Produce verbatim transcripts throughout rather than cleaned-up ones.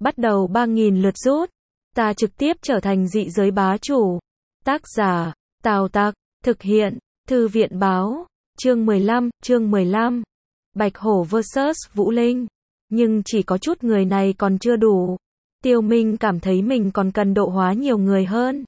bắt đầu ba nghìn lượt rút. Ta trực tiếp trở thành dị giới bá chủ. Tác giả, Tào Tặc, thực hiện, Thư viện báo, chương mười lăm, chương mười lăm. Bạch Hổ versus Vũ Linh. Nhưng chỉ có chút người này còn chưa đủ. Tiêu Minh cảm thấy mình còn cần độ hóa nhiều người hơn.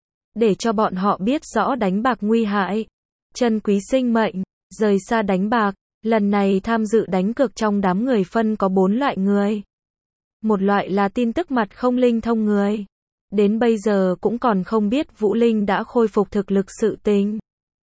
Để cho bọn họ biết rõ đánh bạc nguy hại. Trân quý sinh mệnh, rời xa đánh bạc. Lần này tham dự đánh cược trong đám người phân có bốn loại người. Một loại là tin tức mặt không linh thông người. Đến bây giờ cũng còn không biết Vũ Linh đã khôi phục thực lực sự tình.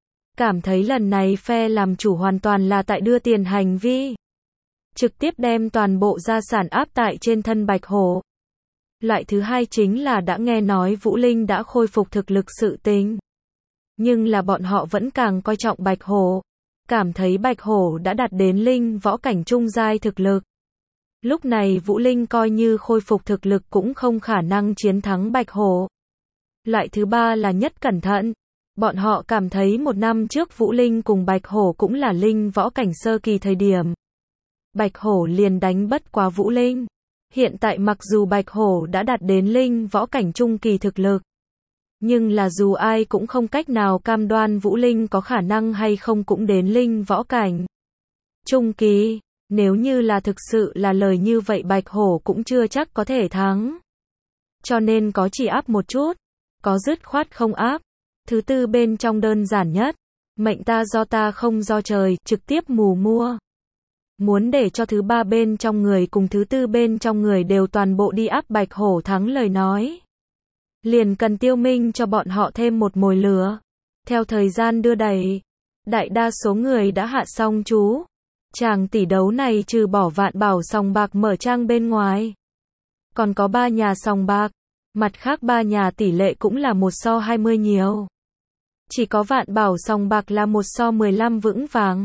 Cảm thấy lần này phe làm chủ hoàn toàn là tại đưa tiền hành vi. Trực tiếp đem toàn bộ gia sản áp tại trên thân Bạch Hổ. Loại thứ hai chính là đã nghe nói Vũ Linh đã khôi phục thực lực sự tình. Nhưng là bọn họ vẫn càng coi trọng Bạch Hổ. Cảm thấy Bạch Hổ đã đạt đến linh võ cảnh trung giai thực lực. Lúc này Vũ Linh coi như khôi phục thực lực cũng không khả năng chiến thắng Bạch Hổ. Loại thứ ba là nhất cẩn thận. Bọn họ cảm thấy một năm trước Vũ Linh cùng Bạch Hổ cũng là linh võ cảnh sơ kỳ thời điểm. Bạch Hổ liền đánh bất quá Vũ Linh. Hiện tại mặc dù Bạch Hổ đã đạt đến linh võ cảnh trung kỳ thực lực. Nhưng là dù ai cũng không cách nào cam đoan Vũ Linh có khả năng hay không cũng đến linh võ cảnh trung kỳ. Nếu như là thực sự là lời như vậy Bạch Hổ cũng chưa chắc có thể thắng. Cho nên có chỉ áp một chút, có dứt khoát không áp. Thứ tư bên trong đơn giản nhất, mệnh ta do ta không do trời, trực tiếp mù mua. Muốn để cho thứ ba bên trong người cùng thứ tư bên trong người đều toàn bộ đi áp Bạch Hổ thắng lời nói. Liền cần Tiêu Minh cho bọn họ thêm một mồi lửa. Theo thời gian đưa đẩy, đại đa số người đã hạ xong chú. Chàng tỷ đấu này trừ bỏ Vạn Bảo sòng bạc mở trang bên ngoài. Còn có ba nhà sòng bạc. Mặt khác ba nhà tỷ lệ cũng là một so hai mươi nhiều. Chỉ có Vạn Bảo sòng bạc là một so mười lăm vững vàng.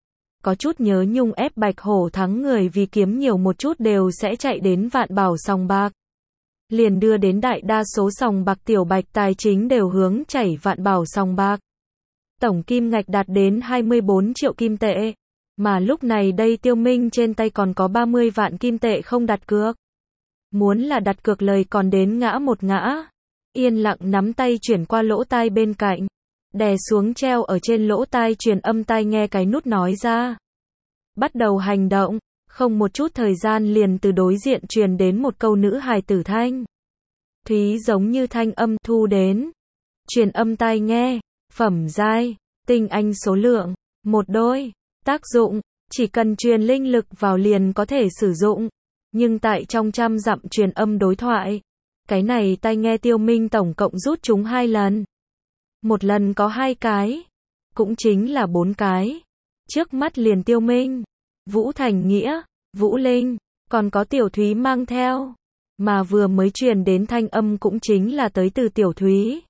Có chút nhớ nhung ép Bạch Hổ thắng người vì kiếm nhiều một chút đều sẽ chạy đến Vạn Bảo sòng bạc. Liền đưa đến đại đa số sòng bạc tiểu bạch tài chính đều hướng chảy Vạn Bảo sòng bạc. Tổng kim ngạch đạt đến hai mươi bốn triệu kim tệ. Mà lúc này đây Tiêu Minh trên tay còn có ba mươi vạn kim tệ không đặt cược. Muốn là đặt cược lời còn đến ngã một ngã. Yên lặng nắm tay chuyển qua lỗ tai bên cạnh. Đè xuống treo ở trên lỗ tai truyền âm tai nghe cái nút nói ra. Bắt đầu hành động. Không một chút thời gian liền từ đối diện truyền đến một câu nữ hài tử thanh. Thúy giống như thanh âm thu đến. Truyền âm tai nghe. Phẩm giai. Tinh anh số lượng. Một đôi. Tác dụng. Chỉ cần truyền linh lực vào liền có thể sử dụng. Nhưng tại trong trăm dặm truyền âm đối thoại. Cái này tai nghe Tiêu Minh tổng cộng rút chúng hai lần. Một lần có hai cái. Cũng chính là bốn cái. Trước mắt liền Tiêu Minh. Vũ Thành Nghĩa. Vũ Linh. Còn có Tiểu Thúy mang theo. Mà vừa mới truyền đến thanh âm cũng chính là tới từ Tiểu Thúy.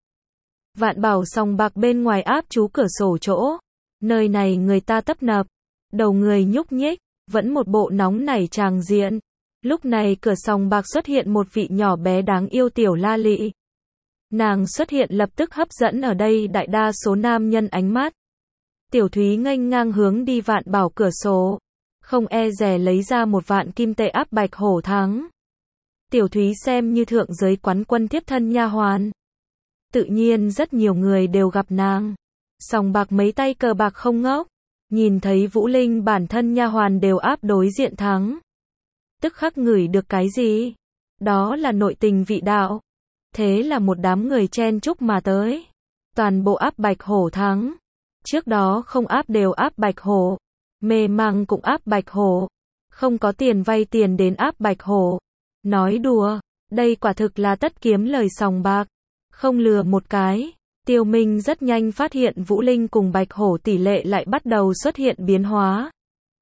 Vạn Bảo sòng bạc bên ngoài áp chú cửa sổ chỗ. Nơi này người ta tấp nập. Đầu người nhúc nhích. Vẫn một bộ nóng nảy tràng diện. Lúc này cửa sòng bạc xuất hiện một vị nhỏ bé đáng yêu Tiểu La Lị. Nàng xuất hiện lập tức hấp dẫn ở đây đại đa số nam nhân ánh mắt. Tiểu Thúy nghênh ngang hướng đi Vạn Bảo cửa sổ. Không e dè lấy ra một vạn kim tệ áp Bạch Hổ thắng. Tiểu Thúy xem như thượng giới quán quân tiếp thân nha hoàn. Tự nhiên rất nhiều người đều gặp nàng. Sòng bạc mấy tay cờ bạc không ngốc. Nhìn thấy Vũ Linh bản thân nha hoàn đều áp đối diện thắng. Tức khắc ngửi được cái gì? Đó là nội tình vị đạo. Thế là một đám người chen chúc mà tới. Toàn bộ áp Bạch Hổ thắng. Trước đó không áp đều áp Bạch Hổ. Mê mang cũng áp Bạch Hổ. Không có tiền vay tiền đến áp Bạch Hổ. Nói đùa, đây quả thực là tất kiếm lời sòng bạc. Không lừa một cái. Tiêu Minh rất nhanh phát hiện Vũ Linh cùng Bạch Hổ tỷ lệ lại bắt đầu xuất hiện biến hóa.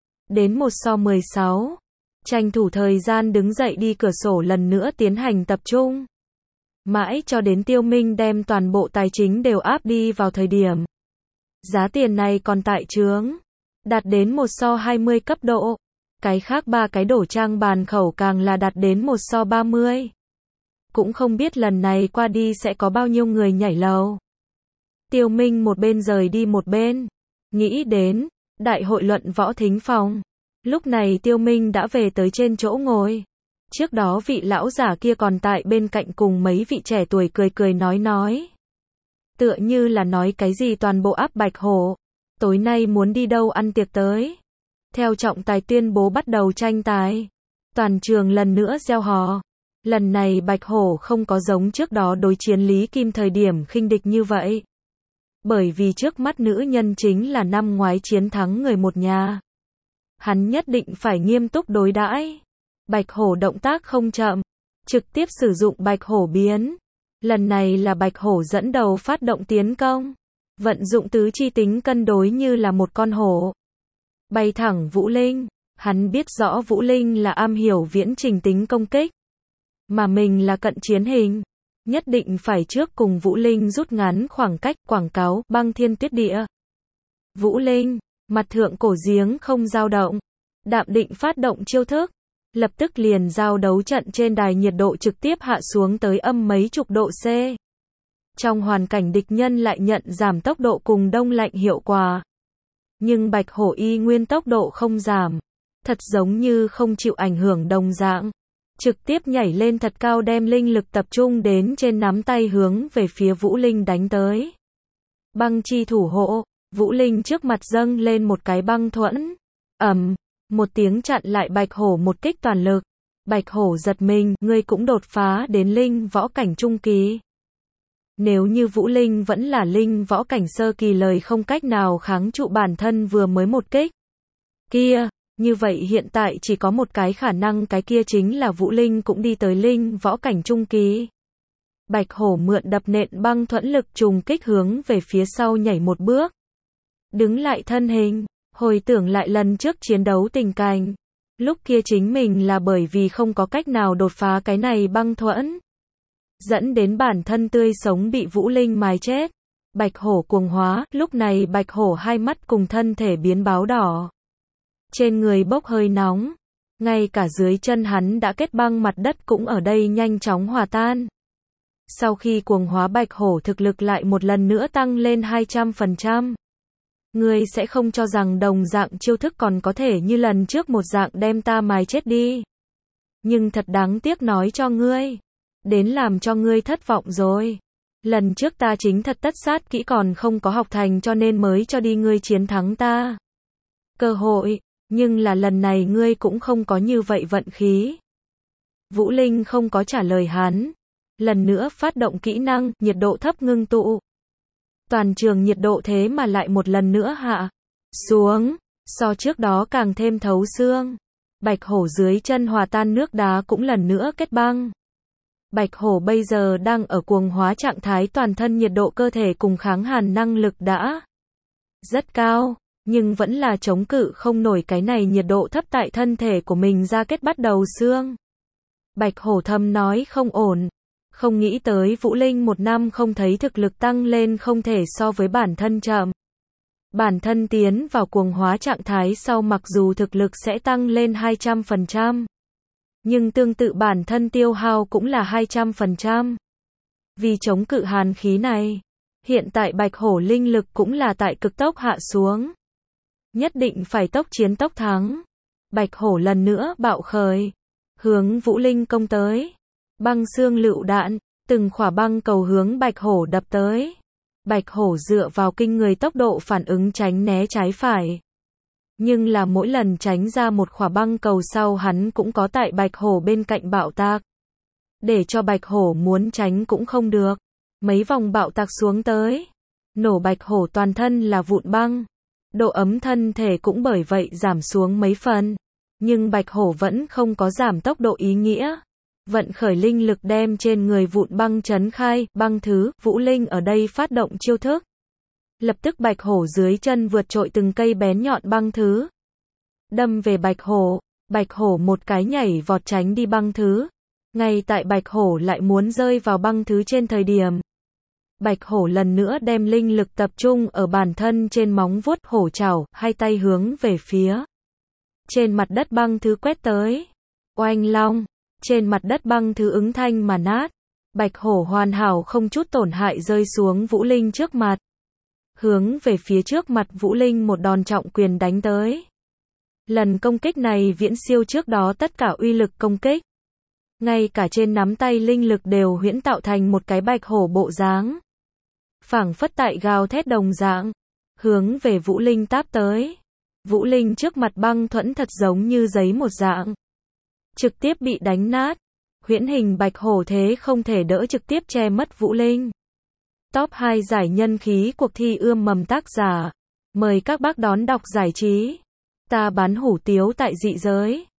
Đến một so mười sáu. Tranh thủ thời gian đứng dậy đi cửa sổ lần nữa tiến hành tập trung. Mãi cho đến Tiêu Minh đem toàn bộ tài chính đều áp đi vào thời điểm. Giá tiền này còn tại chướng. Đạt đến một so hai mươi cấp độ. Cái khác ba cái đổ trang bàn khẩu càng là đạt đến một so ba mươi. Cũng không biết lần này qua đi sẽ có bao nhiêu người nhảy lầu. Tiêu Minh một bên rời đi một bên. Nghĩ đến, đại hội luận võ thính phòng. Lúc này Tiêu Minh đã về tới trên chỗ ngồi. Trước đó vị lão giả kia còn tại bên cạnh cùng mấy vị trẻ tuổi cười cười nói nói. Tựa như là nói cái gì toàn bộ áp Bạch Hổ. Tối nay muốn đi đâu ăn tiệc tới. Theo trọng tài tuyên bố bắt đầu tranh tài. Toàn trường lần nữa reo hò. Lần này Bạch Hổ không có giống trước đó đối chiến Lý Kim thời điểm khinh địch như vậy. Bởi vì trước mắt nữ nhân chính là năm ngoái chiến thắng người một nhà. Hắn nhất định phải nghiêm túc đối đãi. Bạch Hổ động tác không chậm, trực tiếp sử dụng Bạch Hổ biến. Lần này là Bạch Hổ dẫn đầu phát động tiến công, vận dụng tứ chi tính cân đối như là một con hổ. Bay thẳng Vũ Linh, hắn biết rõ Vũ Linh là am hiểu viễn trình tính công kích, mà mình là cận chiến hình. Nhất định phải trước cùng Vũ Linh rút ngắn khoảng cách, quảng cáo, băng thiên tuyết địa. Vũ Linh, mặt thượng cổ giếng không dao động, đạm định phát động chiêu thức. Lập tức liền giao đấu trận trên đài nhiệt độ trực tiếp hạ xuống tới âm mấy chục độ C. Trong hoàn cảnh địch nhân lại nhận giảm tốc độ cùng đông lạnh hiệu quả. Nhưng Bạch Hổ y nguyên tốc độ không giảm. Thật giống như không chịu ảnh hưởng đồng dạng. Trực tiếp nhảy lên thật cao đem linh lực tập trung đến trên nắm tay hướng về phía Vũ Linh đánh tới. Băng chi thủ hộ, Vũ Linh trước mặt dâng lên một cái băng thuẫn. Ầm. Một tiếng chặn lại Bạch Hổ một kích toàn lực. Bạch Hổ giật mình, ngươi cũng đột phá đến linh võ cảnh trung kỳ. Nếu như Vũ Linh vẫn là linh võ cảnh sơ kỳ lời không cách nào kháng trụ bản thân vừa mới một kích kia, như vậy hiện tại chỉ có một cái khả năng, cái kia chính là Vũ Linh cũng đi tới linh võ cảnh trung kỳ. Bạch Hổ mượn đập nện băng thuẫn lực trùng kích hướng về phía sau nhảy một bước. Đứng lại thân hình. Hồi tưởng lại lần trước chiến đấu tình cảnh, lúc kia chính mình là bởi vì không có cách nào đột phá cái này băng thuẫn, dẫn đến bản thân tươi sống bị Vũ Linh mài chết. Bạch Hổ cuồng hóa, lúc này Bạch Hổ hai mắt cùng thân thể biến báo đỏ. Trên người bốc hơi nóng, ngay cả dưới chân hắn đã kết băng mặt đất cũng ở đây nhanh chóng hòa tan. Sau khi cuồng hóa Bạch Hổ thực lực lại một lần nữa tăng lên hai trăm phần trăm. Ngươi sẽ không cho rằng đồng dạng chiêu thức còn có thể như lần trước một dạng đem ta mài chết đi. Nhưng thật đáng tiếc nói cho ngươi. Đến làm cho ngươi thất vọng rồi. Lần trước ta chính thật tất sát kỹ còn không có học thành cho nên mới cho đi ngươi chiến thắng ta. Cơ hội, nhưng là lần này ngươi cũng không có như vậy vận khí. Vũ Linh không có trả lời hắn. Lần nữa phát động kỹ năng, nhiệt độ thấp ngưng tụ. Toàn trường nhiệt độ thế mà lại một lần nữa hạ xuống, so trước đó càng thêm thấu xương. Bạch Hổ dưới chân hòa tan nước đá cũng lần nữa kết băng. Bạch Hổ bây giờ đang ở cuồng hóa trạng thái, toàn thân nhiệt độ cơ thể cùng kháng hàn năng lực đã rất cao, nhưng vẫn là chống cự không nổi cái này nhiệt độ thấp tại thân thể của mình ra kết bắt đầu xương. Bạch Hổ thầm nói không ổn. Không nghĩ tới Vũ Linh một năm không thấy thực lực tăng lên không thể so với bản thân chậm. Bản thân tiến vào cuồng hóa trạng thái sau mặc dù thực lực sẽ tăng lên hai trăm phần trăm. Nhưng tương tự bản thân tiêu hao cũng là hai trăm phần trăm. Vì chống cự hàn khí này, hiện tại Bạch Hổ linh lực cũng là tại cực tốc hạ xuống. Nhất định phải tốc chiến tốc thắng. Bạch Hổ lần nữa bạo khởi, hướng Vũ Linh công tới. Băng xương lựu đạn, từng khỏa băng cầu hướng Bạch Hổ đập tới. Bạch Hổ dựa vào kinh người tốc độ phản ứng tránh né trái phải. Nhưng là mỗi lần tránh ra một khỏa băng cầu sau hắn cũng có tại Bạch Hổ bên cạnh bạo tạc. Để cho Bạch Hổ muốn tránh cũng không được. Mấy vòng bạo tạc xuống tới. Nổ Bạch Hổ toàn thân là vụn băng. Độ ấm thân thể cũng bởi vậy giảm xuống mấy phần. Nhưng Bạch Hổ vẫn không có giảm tốc độ ý nghĩa. Vận khởi linh lực đem trên người vụn băng chấn khai, băng thứ, Vũ Linh ở đây phát động chiêu thức. Lập tức Bạch Hổ dưới chân vượt trội từng cây bén nhọn băng thứ. Đâm về Bạch Hổ, Bạch Hổ một cái nhảy vọt tránh đi băng thứ. Ngay tại Bạch Hổ lại muốn rơi vào băng thứ trên thời điểm. Bạch Hổ lần nữa đem linh lực tập trung ở bản thân trên móng vuốt hổ trảo, hai tay hướng về phía. Trên mặt đất băng thứ quét tới. Oanh long. Trên mặt đất băng thứ ứng thanh mà nát. Bạch Hổ hoàn hảo không chút tổn hại rơi xuống Vũ Linh trước mặt. Hướng về phía trước mặt Vũ Linh một đòn trọng quyền đánh tới. Lần công kích này viễn siêu trước đó tất cả uy lực công kích. Ngay cả trên nắm tay linh lực đều huyễn tạo thành một cái bạch hổ bộ dáng. Phảng phất tại gào thét đồng dạng, hướng về Vũ Linh táp tới. Vũ Linh trước mặt băng thuẫn thật giống như giấy một dạng, trực tiếp bị đánh nát. Huyễn hình bạch hổ thế không thể đỡ trực tiếp che mất Vũ Linh. Top hai giải nhân khí cuộc thi ươm mầm tác giả. Mời các bác đón đọc giải trí. Ta bán hủ tiếu tại dị giới.